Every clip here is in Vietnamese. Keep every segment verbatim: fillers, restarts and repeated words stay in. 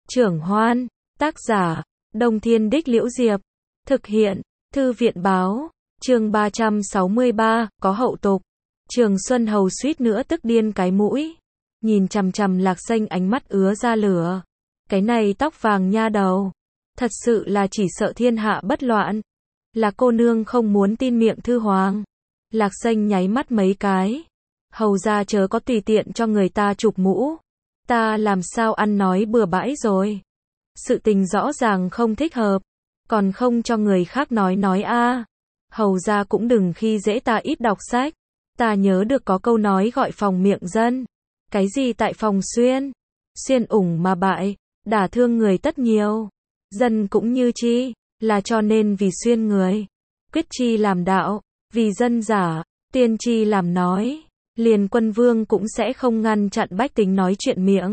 Trưởng Hoan, tác giả, Đông Thiên Đích Liễu Diệp, thực hiện, Thư viện Báo, chương ba trăm sáu mươi ba, có hậu tục. Trường Xuân Hầu suýt nữa tức điên cái mũi, nhìn chằm chằm Lạc Xanh ánh mắt ứa ra lửa. Cái này tóc vàng nha đầu, thật sự là chỉ sợ thiên hạ bất loạn. Là cô nương không muốn tin miệng thư hoàng. Lạc Xanh nháy mắt mấy cái. Hầu ra chớ có tùy tiện cho người ta chụp mũ. Ta làm sao ăn nói bừa bãi rồi. Sự tình rõ ràng không thích hợp, còn không cho người khác nói nói a. À. Hầu ra cũng đừng khi dễ ta ít đọc sách. Ta nhớ được có câu nói gọi phòng miệng dân. Cái gì tại phòng xuyên? Xuyên ủng mà bại, đả thương người tất nhiều. Dân cũng như chi, là cho nên vì xuyên người. Quyết chi làm đạo, vì dân giả, tiên chi làm nói. Liền quân vương cũng sẽ không ngăn chặn bách tính nói chuyện miệng.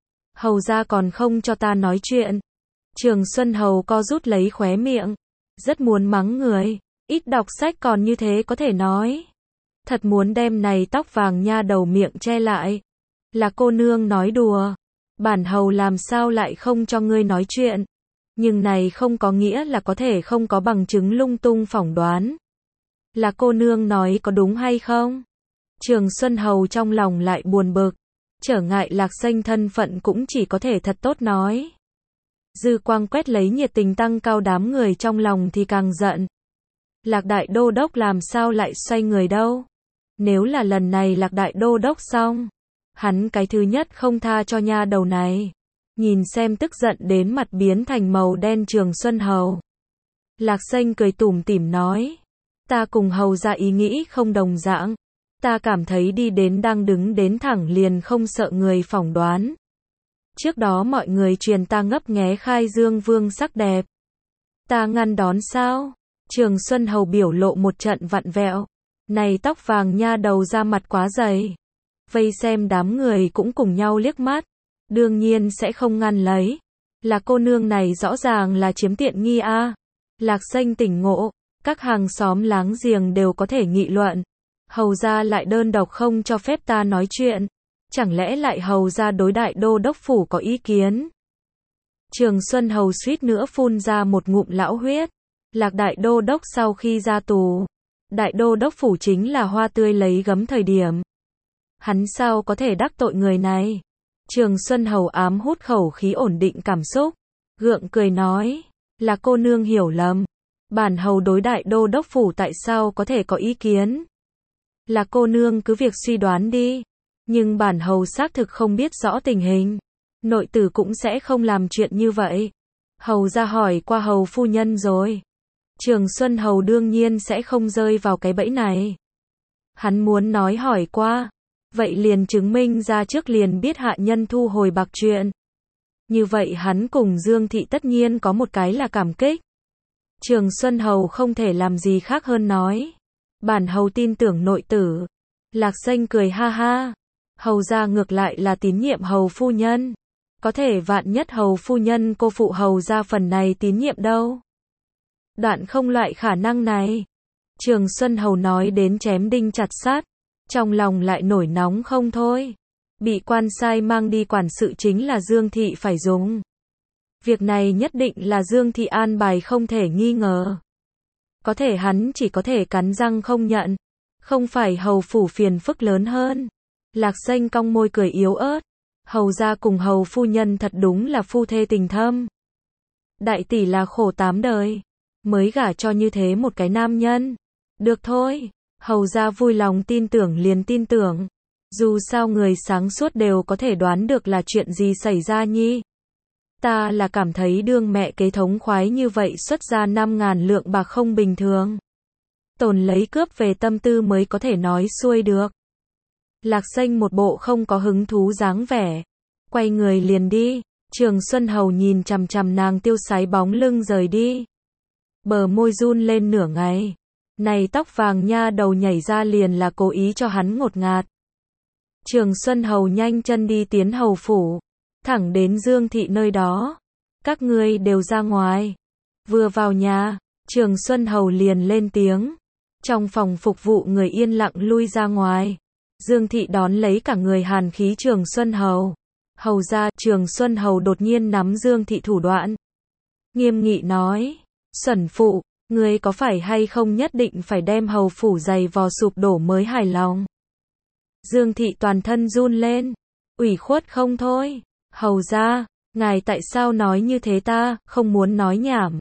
Hầu ra còn không cho ta nói chuyện. Trường Xuân Hầu co rút lấy khóe miệng. Rất muốn mắng người, ít đọc sách còn như thế có thể nói. Thật muốn đem này tóc vàng nha đầu miệng che lại. Là cô nương nói đùa. Bản hầu làm sao lại không cho ngươi nói chuyện. Nhưng này không có nghĩa là có thể không có bằng chứng lung tung phỏng đoán. Là cô nương nói có đúng hay không? Trường Xuân Hầu trong lòng lại buồn bực. Trở ngại Lạc Xanh thân phận cũng chỉ có thể thật tốt nói. Dư quang quét lấy nhiệt tình tăng cao đám người trong lòng thì càng giận. Lạc Đại Đô Đốc làm sao lại xoay người đâu? Nếu là lần này Lạc Đại Đô Đốc xong, hắn cái thứ nhất không tha cho nha đầu này. Nhìn xem tức giận đến mặt biến thành màu đen Trường Xuân Hầu. Lạc Xanh cười tủm tỉm nói. Ta cùng hầu ra ý nghĩ không đồng dạng. Ta cảm thấy đi đến đang đứng đến thẳng liền không sợ người phỏng đoán. Trước đó mọi người truyền ta ngấp nghé khai dương vương sắc đẹp. Ta ngăn đón sao? Trường Xuân Hầu biểu lộ một trận vặn vẹo. Này tóc vàng nha đầu ra mặt quá dày. Vây xem đám người cũng cùng nhau liếc mắt. Đương nhiên sẽ không ngăn lấy. Là cô nương này rõ ràng là chiếm tiện nghi a. À. Lạc Xanh tỉnh ngộ. Các hàng xóm láng giềng đều có thể nghị luận. Hầu ra lại đơn độc không cho phép ta nói chuyện. Chẳng lẽ lại hầu ra đối đại đô đốc phủ có ý kiến? Trường Xuân Hầu suýt nữa phun ra một ngụm lão huyết. Lạc đại đô đốc sau khi ra tù. Đại đô đốc phủ chính là hoa tươi lấy gấm thời điểm. Hắn sao có thể đắc tội người này? Trường Xuân Hầu ám hút khẩu khí ổn định cảm xúc. Gượng cười nói. Là cô nương hiểu lầm. Bản hầu đối đại đô đốc phủ tại sao có thể có ý kiến? Là cô nương cứ việc suy đoán đi. Nhưng bản hầu xác thực không biết rõ tình hình. Nội tử cũng sẽ không làm chuyện như vậy. Hầu ra hỏi qua hầu phu nhân rồi. Trường Xuân Hầu đương nhiên sẽ không rơi vào cái bẫy này. Hắn muốn nói hỏi qua. Vậy liền chứng minh ra trước liền biết hạ nhân thu hồi bạc chuyện. Như vậy hắn cùng Dương Thị tất nhiên có một cái là cảm kích. Trường Xuân Hầu không thể làm gì khác hơn nói. Bản hầu tin tưởng nội tử. Lạc Xanh cười ha ha. Hầu ra ngược lại là tín nhiệm hầu phu nhân. Có thể vạn nhất hầu phu nhân cô phụ hầu ra phần này tín nhiệm đâu. Đoạn không loại khả năng này. Trường Xuân Hầu nói đến chém đinh chặt sát. Trong lòng lại nổi nóng không thôi. Bị quan sai mang đi quản sự chính là Dương Thị phải dùng. Việc này nhất định là Dương Thị an bài không thể nghi ngờ. Có thể hắn chỉ có thể cắn răng không nhận. Không phải hầu phủ phiền phức lớn hơn. Lạc Xanh cong môi cười yếu ớt. Hầu ra cùng hầu phu nhân thật đúng là phu thê tình thâm. Đại tỷ là khổ tám đời. Mới gả cho như thế một cái nam nhân. Được thôi. Hầu ra vui lòng tin tưởng liền tin tưởng. Dù sao người sáng suốt đều có thể đoán được là chuyện gì xảy ra nhi. Ta là cảm thấy đương mẹ kế thống khoái như vậy xuất ra năm ngàn lượng bạc không bình thường. Tồn lấy cướp về tâm tư mới có thể nói xuôi được. Lạc Xanh một bộ không có hứng thú dáng vẻ. Quay người liền đi. Trường Xuân Hầu nhìn chằm chằm nàng tiêu sái bóng lưng rời đi. Bờ môi run lên nửa ngày. Này tóc vàng nha đầu nhảy ra liền là cố ý cho hắn ngột ngạt. Trường Xuân Hầu nhanh chân đi tiến hầu phủ. Thẳng đến Dương Thị nơi đó. Các ngươi đều ra ngoài. Vừa vào nhà, Trường Xuân Hầu liền lên tiếng. Trong phòng phục vụ người yên lặng lui ra ngoài. Dương Thị đón lấy cả người hàn khí Trường Xuân Hầu. Hầu ra, Trường Xuân Hầu đột nhiên nắm Dương Thị thủ đoạn. Nghiêm nghị nói, Xuân phụ, ngươi có phải hay không nhất định phải đem hầu phủ dày vò sụp đổ mới hài lòng. Dương Thị toàn thân run lên, ủy khuất không thôi. Hầu ra, ngài tại sao nói như thế, ta không muốn nói nhảm.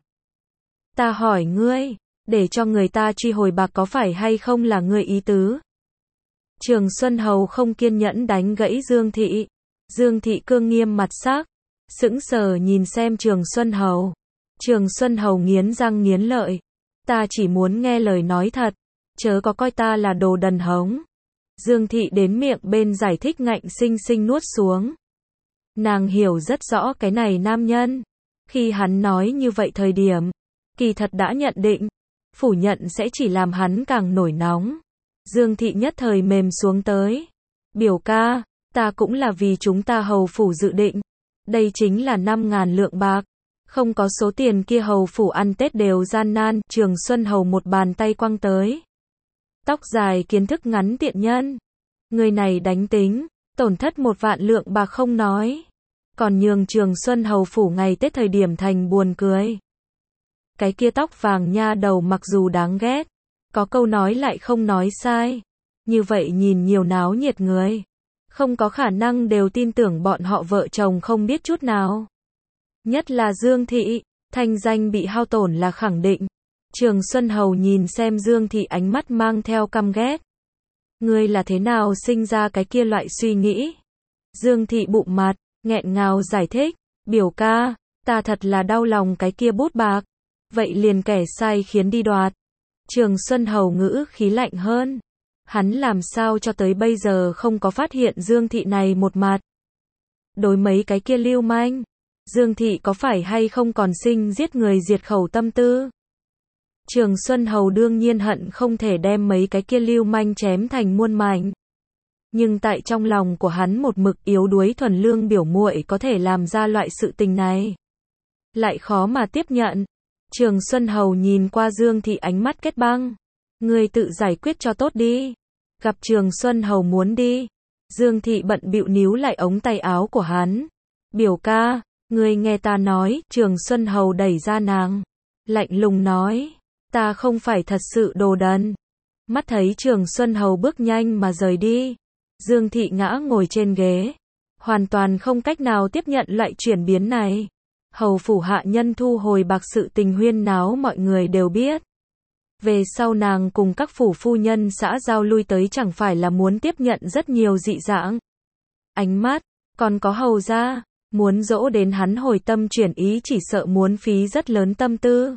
Ta hỏi ngươi, để cho người ta truy hồi bạc có phải hay không là ngươi ý tứ? Trường Xuân Hầu không kiên nhẫn đánh gãy Dương Thị. Dương Thị cương nghiêm mặt sắc, sững sờ nhìn xem Trường Xuân Hầu. Trường Xuân Hầu nghiến răng nghiến lợi. Ta chỉ muốn nghe lời nói thật, chớ có coi ta là đồ đần hống. Dương Thị đến miệng bên giải thích ngạnh sinh sinh nuốt xuống. Nàng hiểu rất rõ cái này nam nhân. Khi hắn nói như vậy thời điểm, kỳ thật đã nhận định, phủ nhận sẽ chỉ làm hắn càng nổi nóng. Dương Thị nhất thời mềm xuống tới. Biểu ca, ta cũng là vì chúng ta hầu phủ dự định. Đây chính là năm ngàn lượng bạc. Không có số tiền kia hầu phủ ăn Tết đều gian nan. Trường Xuân Hầu một bàn tay quăng tới. Tóc dài kiến thức ngắn tiện nhân. Người này đánh tính, tổn thất một vạn lượng bạc không nói. Còn nhường Trường Xuân Hầu phủ ngày Tết thời điểm thành buồn cười. Cái kia tóc vàng nha đầu mặc dù đáng ghét, có câu nói lại không nói sai. Như vậy nhìn nhiều náo nhiệt người, không có khả năng đều tin tưởng bọn họ vợ chồng không biết chút nào. Nhất là Dương Thị, thanh danh bị hao tổn là khẳng định. Trường Xuân Hầu nhìn xem Dương Thị ánh mắt mang theo căm ghét. Ngươi là thế nào sinh ra cái kia loại suy nghĩ? Dương Thị bụng mặt, nghẹn ngào giải thích. Biểu ca, ta thật là đau lòng cái kia bút bạc. Vậy liền kẻ sai khiến đi đoạt. Trường Xuân Hầu ngữ khí lạnh hơn. Hắn làm sao cho tới bây giờ không có phát hiện Dương Thị này một mặt. Đối mấy cái kia lưu manh, Dương Thị có phải hay không còn sinh giết người diệt khẩu tâm tư? Trường Xuân Hầu đương nhiên hận không thể đem mấy cái kia lưu manh chém thành muôn mảnh. Nhưng tại trong lòng của hắn một mực yếu đuối thuần lương biểu muội có thể làm ra loại sự tình này. Lại khó mà tiếp nhận. Trường Xuân Hầu nhìn qua Dương Thị ánh mắt kết băng. Ngươi tự giải quyết cho tốt đi. Gặp Trường Xuân Hầu muốn đi. Dương Thị bận bịu níu lại ống tay áo của hắn. Biểu ca, ngươi nghe ta nói. Trường Xuân Hầu đẩy ra nàng, lạnh lùng nói. Ta không phải thật sự đồ đần. Mắt thấy Trường Xuân Hầu bước nhanh mà rời đi. Dương Thị ngã ngồi trên ghế. Hoàn toàn không cách nào tiếp nhận loại chuyển biến này. Hầu phủ hạ nhân thu hồi bạc sự tình huyên náo mọi người đều biết. Về sau nàng cùng các phủ phu nhân xã giao lui tới chẳng phải là muốn tiếp nhận rất nhiều dị dạng. Ánh mắt, còn có hầu ra, muốn dỗ đến hắn hồi tâm chuyển ý chỉ sợ muốn phí rất lớn tâm tư.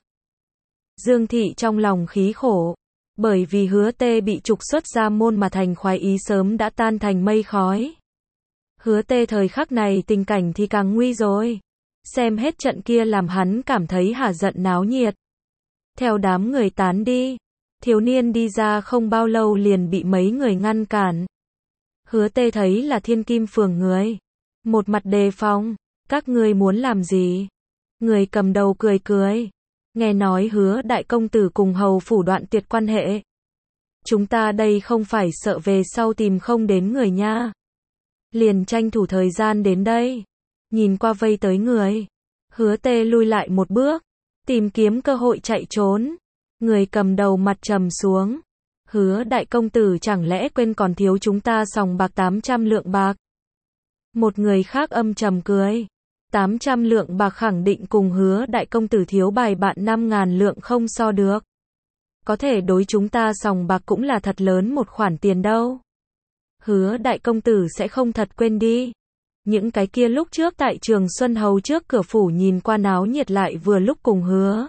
Dương Thị trong lòng khí khổ, bởi vì Hứa Tê bị trục xuất ra môn mà thành khoái ý sớm đã tan thành mây khói. Hứa Tê thời khắc này tình cảnh thì càng nguy rồi. Xem hết trận kia làm hắn cảm thấy hả giận náo nhiệt. Theo đám người tán đi, thiếu niên đi ra không bao lâu liền bị mấy người ngăn cản. Hứa Tê thấy là Thiên Kim phường người, một mặt đề phòng. Các ngươi muốn làm gì? Người cầm đầu cười cười. Nghe nói Hứa đại công tử cùng hầu phủ đoạn tuyệt quan hệ. Chúng ta đây không phải sợ về sau tìm không đến người nha. Liền tranh thủ thời gian đến đây. Nhìn qua vây tới người, Hứa Tê lui lại một bước, tìm kiếm cơ hội chạy trốn. Người cầm đầu mặt trầm xuống. Hứa đại công tử chẳng lẽ quên còn thiếu chúng ta sòng bạc tám trăm lượng bạc? Một người khác âm trầm cười. tám trăm lượng bạc khẳng định cùng Hứa đại công tử thiếu bài bạn năm ngàn lượng không so được. Có thể đối chúng ta sòng bạc cũng là thật lớn một khoản tiền đâu. Hứa đại công tử sẽ không thật quên đi. Những cái kia lúc trước tại Trường Xuân Hầu trước cửa phủ nhìn qua náo nhiệt lại vừa lúc cùng Hứa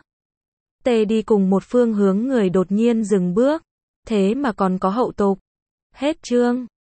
Tê đi cùng một phương hướng người đột nhiên dừng bước. Thế mà còn có hậu tục. Hết chương.